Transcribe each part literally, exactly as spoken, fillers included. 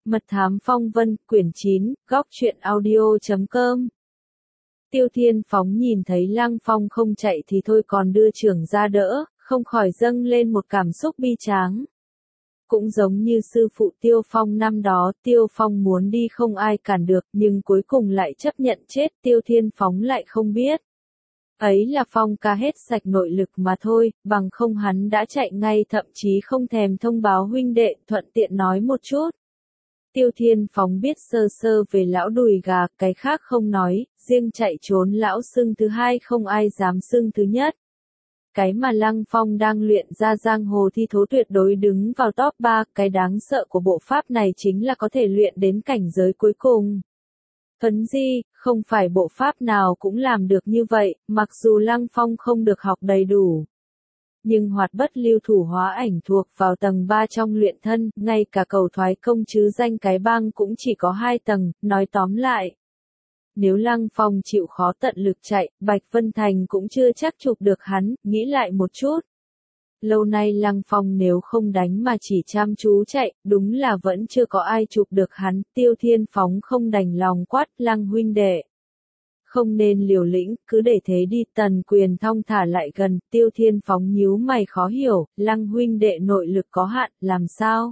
Mật thám phong vân, quyển chín, góc truyện audio chấm com. Tiêu Thiên Phóng nhìn thấy Lăng Phong không chạy thì thôi còn đưa trưởng ra đỡ, không khỏi dâng lên một cảm xúc bi tráng. Cũng giống như sư phụ Tiêu Phong năm đó, Tiêu Phong muốn đi không ai cản được, nhưng cuối cùng lại chấp nhận chết, Tiêu Thiên Phóng lại không biết. Ấy là Phong ca hết sạch nội lực mà thôi, bằng không hắn đã chạy ngay, thậm chí không thèm thông báo huynh đệ, thuận tiện nói một chút. Tiêu Thiên Phóng biết sơ sơ về lão đùi gà, cái khác không nói, riêng chạy trốn lão xưng thứ hai không ai dám xưng thứ nhất. Cái mà Lăng Phong đang luyện ra giang hồ thi thố tuyệt đối đứng vào top ba, cái đáng sợ của bộ pháp này chính là có thể luyện đến cảnh giới cuối cùng. Phấn Di, không phải bộ pháp nào cũng làm được như vậy, mặc dù Lăng Phong không được học đầy đủ. Nhưng hoạt bất lưu thủ hóa ảnh thuộc vào tầng ba trong luyện thân, ngay cả cầu thoái công chứ danh cái bang cũng chỉ có hai tầng, nói tóm lại. Nếu Lăng Phong chịu khó tận lực chạy, Bạch Vân Thành cũng chưa chắc chụp được hắn, nghĩ lại một chút. Lâu nay Lăng Phong nếu không đánh mà chỉ chăm chú chạy, đúng là vẫn chưa có ai chụp được hắn, Tiêu Thiên Phóng không đành lòng quát Lăng huynh đệ. Không nên liều lĩnh, cứ để thế đi. Tần Quyền thong thả lại gần, Tiêu Thiên Phóng nhíu mày khó hiểu, Lăng huynh đệ nội lực có hạn, làm sao?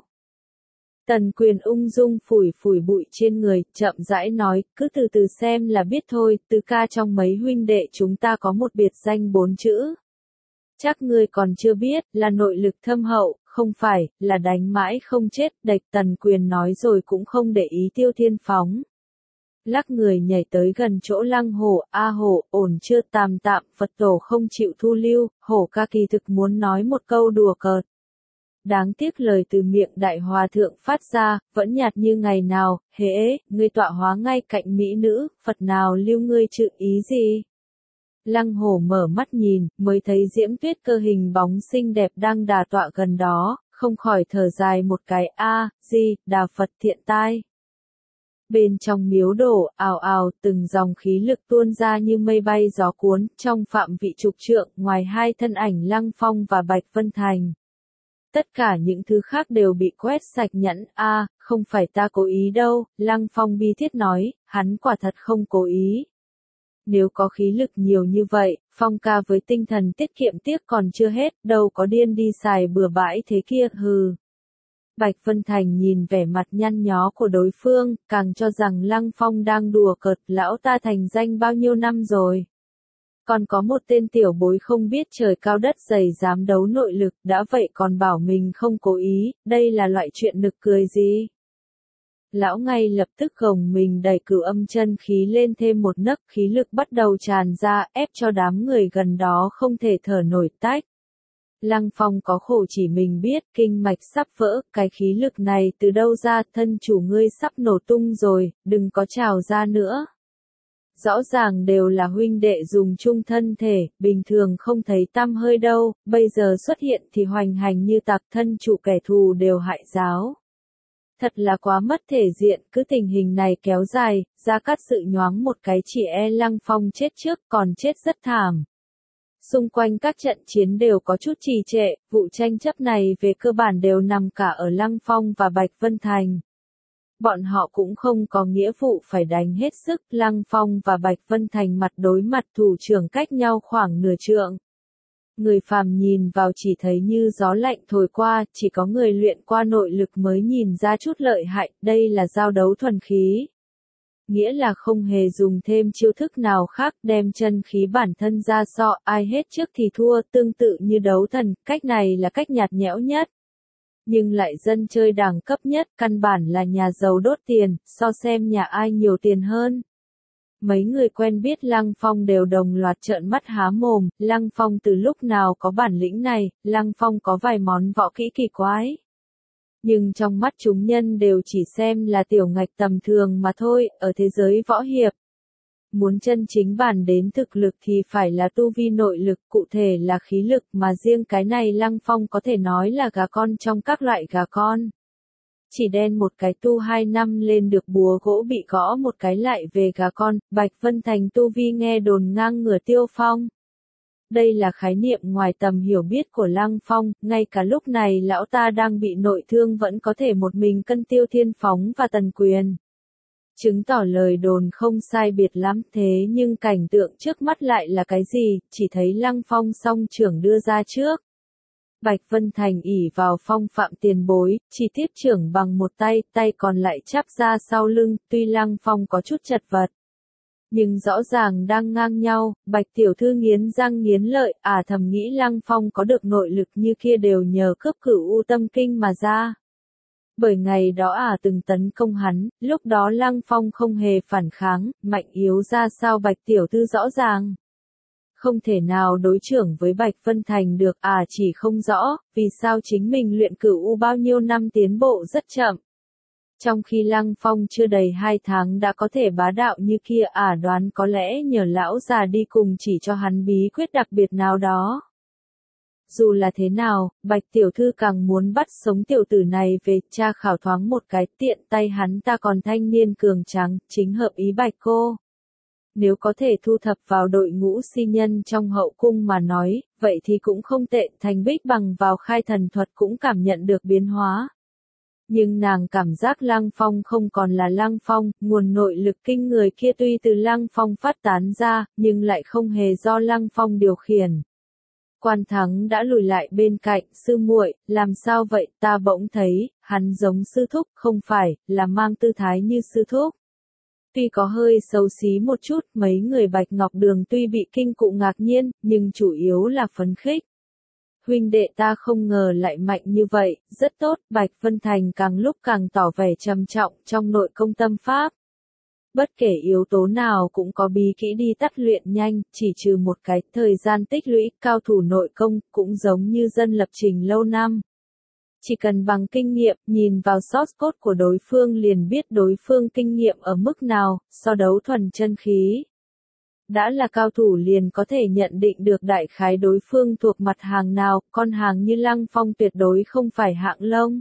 Tần Quyền ung dung phủi phủi bụi trên người, chậm rãi nói, cứ từ từ xem là biết thôi, Tứ ca trong mấy huynh đệ chúng ta có một biệt danh bốn chữ. Chắc ngươi còn chưa biết, là nội lực thâm hậu, không phải, là đánh mãi không chết, đạch. Tần Quyền nói rồi cũng không để ý Tiêu Thiên Phóng. Lắc người nhảy tới gần chỗ Lăng Hổ, a hổ, ổn chưa? Tạm tạm, Phật tổ không chịu thu lưu, hổ ca kỳ thực muốn nói một câu đùa cợt. Đáng tiếc lời từ miệng đại hòa thượng phát ra, vẫn nhạt như ngày nào, hễ, ngươi tọa hóa ngay cạnh mỹ nữ, Phật nào lưu ngươi chự ý gì? Lăng Hổ mở mắt nhìn, mới thấy Diễm Tuyết cơ hình bóng xinh đẹp đang đà tọa gần đó, không khỏi thở dài một cái, a, di, đà Phật thiện tai. Bên trong miếu đổ, ào ào, từng dòng khí lực tuôn ra như mây bay gió cuốn, trong phạm vị chục trượng, ngoài hai thân ảnh Lăng Phong và Bạch Vân Thành. Tất cả những thứ khác đều bị quét sạch nhẫn, a, à, không phải ta cố ý đâu, Lăng Phong bi thiết nói, hắn quả thật không cố ý. Nếu có khí lực nhiều như vậy, Phong ca với tinh thần tiết kiệm tiếc còn chưa hết, đâu có điên đi xài bừa bãi thế kia, hừ. Bạch Vân Thành nhìn vẻ mặt nhăn nhó của đối phương, càng cho rằng Lăng Phong đang đùa cợt, lão ta thành danh bao nhiêu năm rồi. Còn có một tên tiểu bối không biết trời cao đất dày dám đấu nội lực, đã vậy còn bảo mình không cố ý, đây là loại chuyện nực cười gì? Lão ngay lập tức gồng mình đẩy cửu âm chân khí lên thêm một nấc, khí lực bắt đầu tràn ra, ép cho đám người gần đó không thể thở nổi tách. Lăng Phong có khổ chỉ mình biết, kinh mạch sắp vỡ, cái khí lực này từ đâu ra, thân chủ ngươi sắp nổ tung rồi, đừng có trào ra nữa. Rõ ràng đều là huynh đệ dùng chung thân thể, bình thường không thấy tăm hơi đâu, bây giờ xuất hiện thì hoành hành như tặc, thân chủ kẻ thù đều hại giáo. Thật là quá mất thể diện, cứ tình hình này kéo dài, Gia Cát Sự nhoáng một cái chỉ e Lăng Phong chết trước, còn chết rất thảm. Xung quanh các trận chiến đều có chút trì trệ, vụ tranh chấp này về cơ bản đều nằm cả ở Lăng Phong và Bạch Vân Thành. Bọn họ cũng không có nghĩa vụ phải đánh hết sức, Lăng Phong và Bạch Vân Thành mặt đối mặt, thủ trưởng cách nhau khoảng nửa trượng. Người phàm nhìn vào chỉ thấy như gió lạnh thổi qua, chỉ có người luyện qua nội lực mới nhìn ra chút lợi hại, đây là giao đấu thuần khí. Nghĩa là không hề dùng thêm chiêu thức nào khác, đem chân khí bản thân ra so, ai hết trước thì thua, tương tự như đấu thần, cách này là cách nhạt nhẽo nhất. Nhưng lại dân chơi đẳng cấp nhất, căn bản là nhà giàu đốt tiền, so xem nhà ai nhiều tiền hơn. Mấy người quen biết Lăng Phong đều đồng loạt trợn mắt há mồm, Lăng Phong từ lúc nào có bản lĩnh này, Lăng Phong có vài món võ kỹ kỳ quái. Nhưng trong mắt chúng nhân đều chỉ xem là tiểu ngạch tầm thường mà thôi, ở thế giới võ hiệp. Muốn chân chính bàn đến thực lực thì phải là tu vi nội lực, cụ thể là khí lực, mà riêng cái này Lăng Phong có thể nói là gà con trong các loại gà con. Chỉ đen một cái tu hai năm lên được búa gỗ bị gõ một cái lại về gà con, Bạch Vân Thành tu vi nghe đồn ngang ngửa Tiêu Phong. Đây là khái niệm ngoài tầm hiểu biết của Lăng Phong, ngay cả lúc này lão ta đang bị nội thương vẫn có thể một mình cân Tiêu Thiên Phóng và Tần Quyền. Chứng tỏ lời đồn không sai biệt lắm, thế nhưng cảnh tượng trước mắt lại là cái gì, chỉ thấy Lăng Phong song trưởng đưa ra trước. Bạch Vân Thành ỷ vào phong phạm tiền bối, chỉ tiếp trưởng bằng một tay, tay còn lại chắp ra sau lưng, tuy Lăng Phong có chút chật vật. Nhưng rõ ràng đang ngang nhau, Bạch Tiểu Thư nghiến răng nghiến lợi, à thầm nghĩ Lăng Phong có được nội lực như kia đều nhờ cướp cửu u tâm kinh mà ra. Bởi ngày đó à từng tấn công hắn, lúc đó Lăng Phong không hề phản kháng, mạnh yếu ra sao Bạch Tiểu Thư rõ ràng. Không thể nào đối trưởng với Bạch Vân Thành được, à chỉ không rõ, vì sao chính mình luyện cửu u bao nhiêu năm tiến bộ rất chậm. Trong khi Lăng Phong chưa đầy hai tháng đã có thể bá đạo như kia, à đoán có lẽ nhờ lão già đi cùng chỉ cho hắn bí quyết đặc biệt nào đó. Dù là thế nào, Bạch Tiểu Thư càng muốn bắt sống tiểu tử này về, tra khảo thoáng một cái, tiện tay hắn ta còn thanh niên cường tráng, chính hợp ý Bạch cô. Nếu có thể thu thập vào đội ngũ si nhân trong hậu cung mà nói, vậy thì cũng không tệ, Thành Bích bằng vào khai thần thuật cũng cảm nhận được biến hóa. Nhưng nàng cảm giác Lăng Phong không còn là Lăng Phong, nguồn nội lực kinh người kia tuy từ Lăng Phong phát tán ra, nhưng lại không hề do Lăng Phong điều khiển. Quan Thắng đã lùi lại bên cạnh, sư muội, làm sao vậy, ta bỗng thấy, hắn giống sư thúc, không phải, là mang tư thái như sư thúc. Tuy có hơi xấu xí một chút, mấy người Bạch Ngọc Đường tuy bị kinh cụ ngạc nhiên, nhưng chủ yếu là phấn khích. Huynh đệ ta không ngờ lại mạnh như vậy, rất tốt, Bạch Vân Thành càng lúc càng tỏ vẻ trầm trọng trong nội công tâm pháp. Bất kể yếu tố nào cũng có bí kỹ đi tắt luyện nhanh, chỉ trừ một cái, thời gian tích lũy, cao thủ nội công, cũng giống như dân lập trình lâu năm. Chỉ cần bằng kinh nghiệm, nhìn vào source code của đối phương liền biết đối phương kinh nghiệm ở mức nào, so đấu thuần chân khí. Đã là cao thủ liền có thể nhận định được đại khái đối phương thuộc mặt hàng nào, con hàng như Lăng Phong tuyệt đối không phải hạng lông.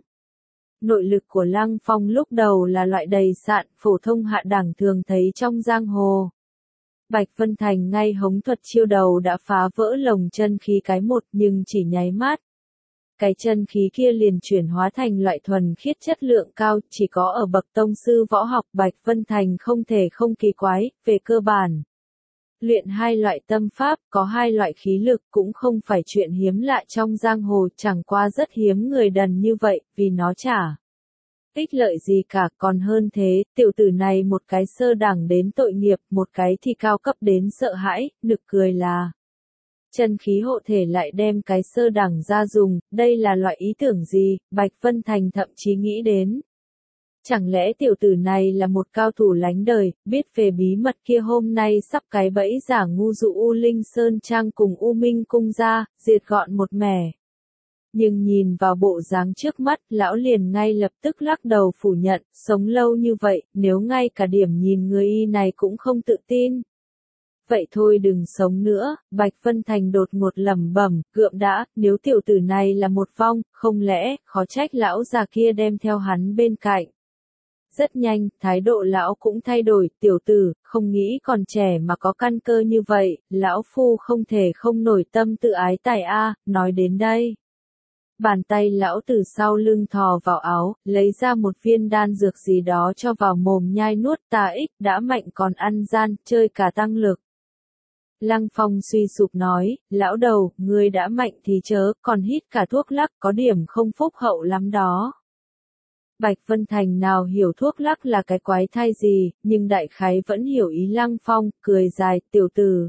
Nội lực của Lăng Phong lúc đầu là loại đầy sạn, phổ thông hạ đẳng thường thấy trong giang hồ. Bạch Vân Thành ngay hống thuật chiêu đầu đã phá vỡ lồng chân khí cái một nhưng chỉ nháy mắt. Cái chân khí kia liền chuyển hóa thành loại thuần khiết chất lượng cao, chỉ có ở bậc tông sư võ học Bạch Vân Thành không thể không kỳ quái, về cơ bản. Luyện hai loại tâm pháp, có hai loại khí lực cũng không phải chuyện hiếm lạ trong giang hồ, chẳng qua rất hiếm người đần như vậy, vì nó chả ích lợi gì cả, còn hơn thế, tiểu tử này một cái sơ đẳng đến tội nghiệp, một cái thì cao cấp đến sợ hãi, nực cười là chân khí hộ thể lại đem cái sơ đẳng ra dùng, đây là loại ý tưởng gì, Bạch Vân Thành thậm chí nghĩ đến. Chẳng lẽ tiểu tử này là một cao thủ lánh đời, biết về bí mật kia hôm nay sắp cái bẫy giả ngu dụ U Linh Sơn Trang cùng U Minh Cung ra, diệt gọn một mẻ. Nhưng nhìn vào bộ dáng trước mắt, lão liền ngay lập tức lắc đầu phủ nhận, sống lâu như vậy, nếu ngay cả điểm nhìn người y này cũng không tự tin. Vậy thôi đừng sống nữa, Bạch Vân Thành đột ngột lẩm bẩm, gượng đã, nếu tiểu tử này là một vong, không lẽ, khó trách lão già kia đem theo hắn bên cạnh. Rất nhanh, thái độ lão cũng thay đổi, tiểu tử, không nghĩ còn trẻ mà có căn cơ như vậy, lão phu không thể không nổi tâm tự ái tài a, nói đến đây. Bàn tay lão từ sau lưng thò vào áo, lấy ra một viên đan dược gì đó cho vào mồm nhai nuốt, tà ích, đã mạnh còn ăn gian, chơi cả tăng lực. Lăng Phong suy sụp nói, lão đầu, ngươi đã mạnh thì chớ, còn hít cả thuốc lắc có điểm không phúc hậu lắm đó. Bạch Vân Thành nào hiểu thuốc lắc là cái quái thai gì, nhưng đại khái vẫn hiểu ý Lăng Phong, cười dài, tiểu tử.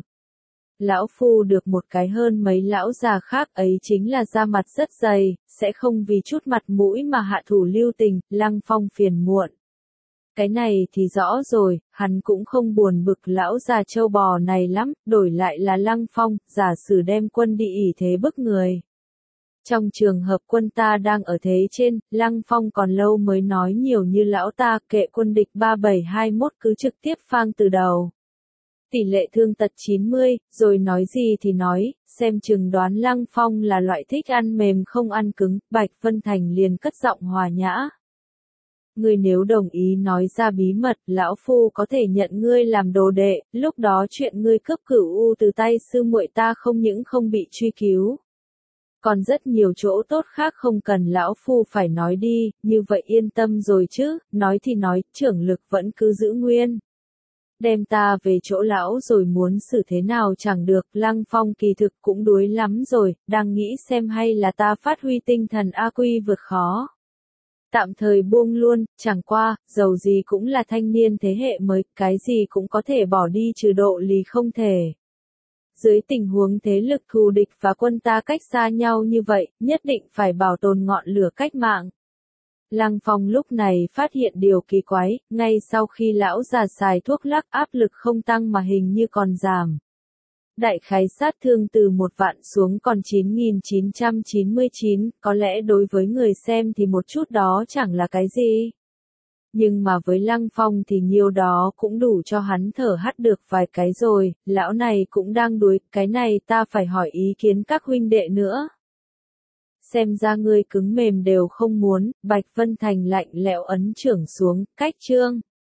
Lão phu được một cái hơn mấy lão già khác ấy chính là da mặt rất dày, sẽ không vì chút mặt mũi mà hạ thủ lưu tình, Lăng Phong phiền muộn. Cái này thì rõ rồi, hắn cũng không buồn bực lão già trâu bò này lắm, đổi lại là Lăng Phong, giả sử đem quân đi ỷ thế bức người. Trong trường hợp quân ta đang ở thế trên, Lăng Phong còn lâu mới nói nhiều như lão ta, kệ quân địch ba bảy hai mốt cứ trực tiếp phang từ đầu. Tỷ lệ thương tật chín mươi, rồi nói gì thì nói, xem chừng đoán Lăng Phong là loại thích ăn mềm không ăn cứng, Bạch Vân Thành liền cất giọng hòa nhã. Ngươi nếu đồng ý nói ra bí mật, lão phu có thể nhận ngươi làm đồ đệ, lúc đó chuyện ngươi cướp cửu u từ tay sư muội ta không những không bị truy cứu. Còn rất nhiều chỗ tốt khác không cần lão phu phải nói đi, như vậy yên tâm rồi chứ, nói thì nói, trưởng lực vẫn cứ giữ nguyên. Đem ta về chỗ lão rồi muốn xử thế nào chẳng được, Lăng Phong kỳ thực cũng đuối lắm rồi, đang nghĩ xem hay là ta phát huy tinh thần A Quy vượt khó. Tạm thời buông luôn, chẳng qua, dầu gì cũng là thanh niên thế hệ mới, cái gì cũng có thể bỏ đi trừ độ lý không thể. Dưới tình huống thế lực thù địch và quân ta cách xa nhau như vậy, nhất định phải bảo tồn ngọn lửa cách mạng. Lăng Phong lúc này phát hiện điều kỳ quái, ngay sau khi lão già xài thuốc lắc áp lực không tăng mà hình như còn giảm. Đại khái sát thương từ một vạn xuống còn chín nghìn chín trăm chín mươi chín, có lẽ đối với người xem thì một chút đó chẳng là cái gì. Nhưng mà với Lăng Phong thì nhiều đó cũng đủ cho hắn thở hắt được vài cái rồi, lão này cũng đang đuối, cái này ta phải hỏi ý kiến các huynh đệ nữa. Xem ra ngươi cứng mềm đều không muốn, Bạch Vân Thành lạnh lẽo ấn trưởng xuống, cách chương.